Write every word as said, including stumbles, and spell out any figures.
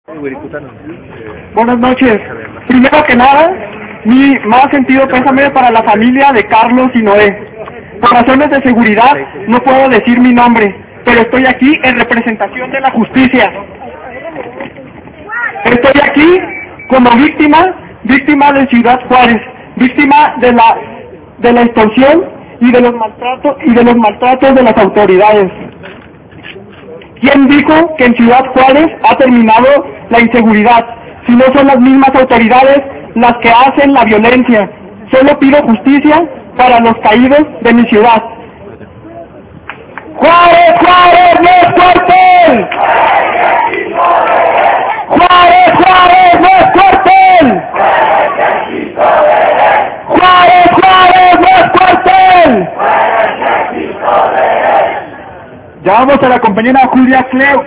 Buenas noches. Primero que nada, mi más sentido pésame para la familia de Carlos y Noé. Por razones de seguridad no puedo decir mi nombre, pero estoy aquí en representación de la justicia. Estoy aquí como víctima, víctima de Ciudad Juárez, víctima de la de la extorsión y de los maltratos y de los maltratos de las autoridades. ¿Quién dijo que en Ciudad Juárez ha terminado la inseguridad? Si no son las mismas autoridades las que hacen la violencia. Solo pido justicia para los caídos de mi ciudad. ¡Juárez, Juárez, no es cuartel! ¡Juárez, Juárez, no es cuartel! ¡Juárez, Juárez, no es cuartel! Ya vamos a la compañera Julia Cleo.